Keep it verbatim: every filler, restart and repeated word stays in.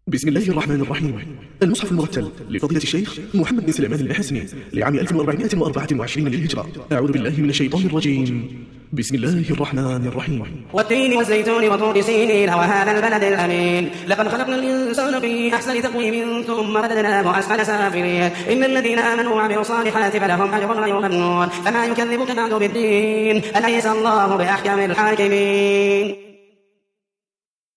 بسم الله الرحمن الرحيم. المصحف المرتل لفضيلة الشيخ محمد بن سليمان الحسني لعام ألف وأربعمائة وأربعة وعشرين للهجرة. أعوذ بالله من الشيطان الرجيم. بسم الله الرحمن الرحيم. والتين والزيتون وطور سينين وهذا البلد الأمين لقد خلقنا الإنسان في أحسن تقويم ثم رددناه أسفل سافلين إن الذين آمنوا وعملوا الصالحات فلهم أجر غير ممنون فما يكذبك بعد بالدين أليس الله بأحكم الحاكمين.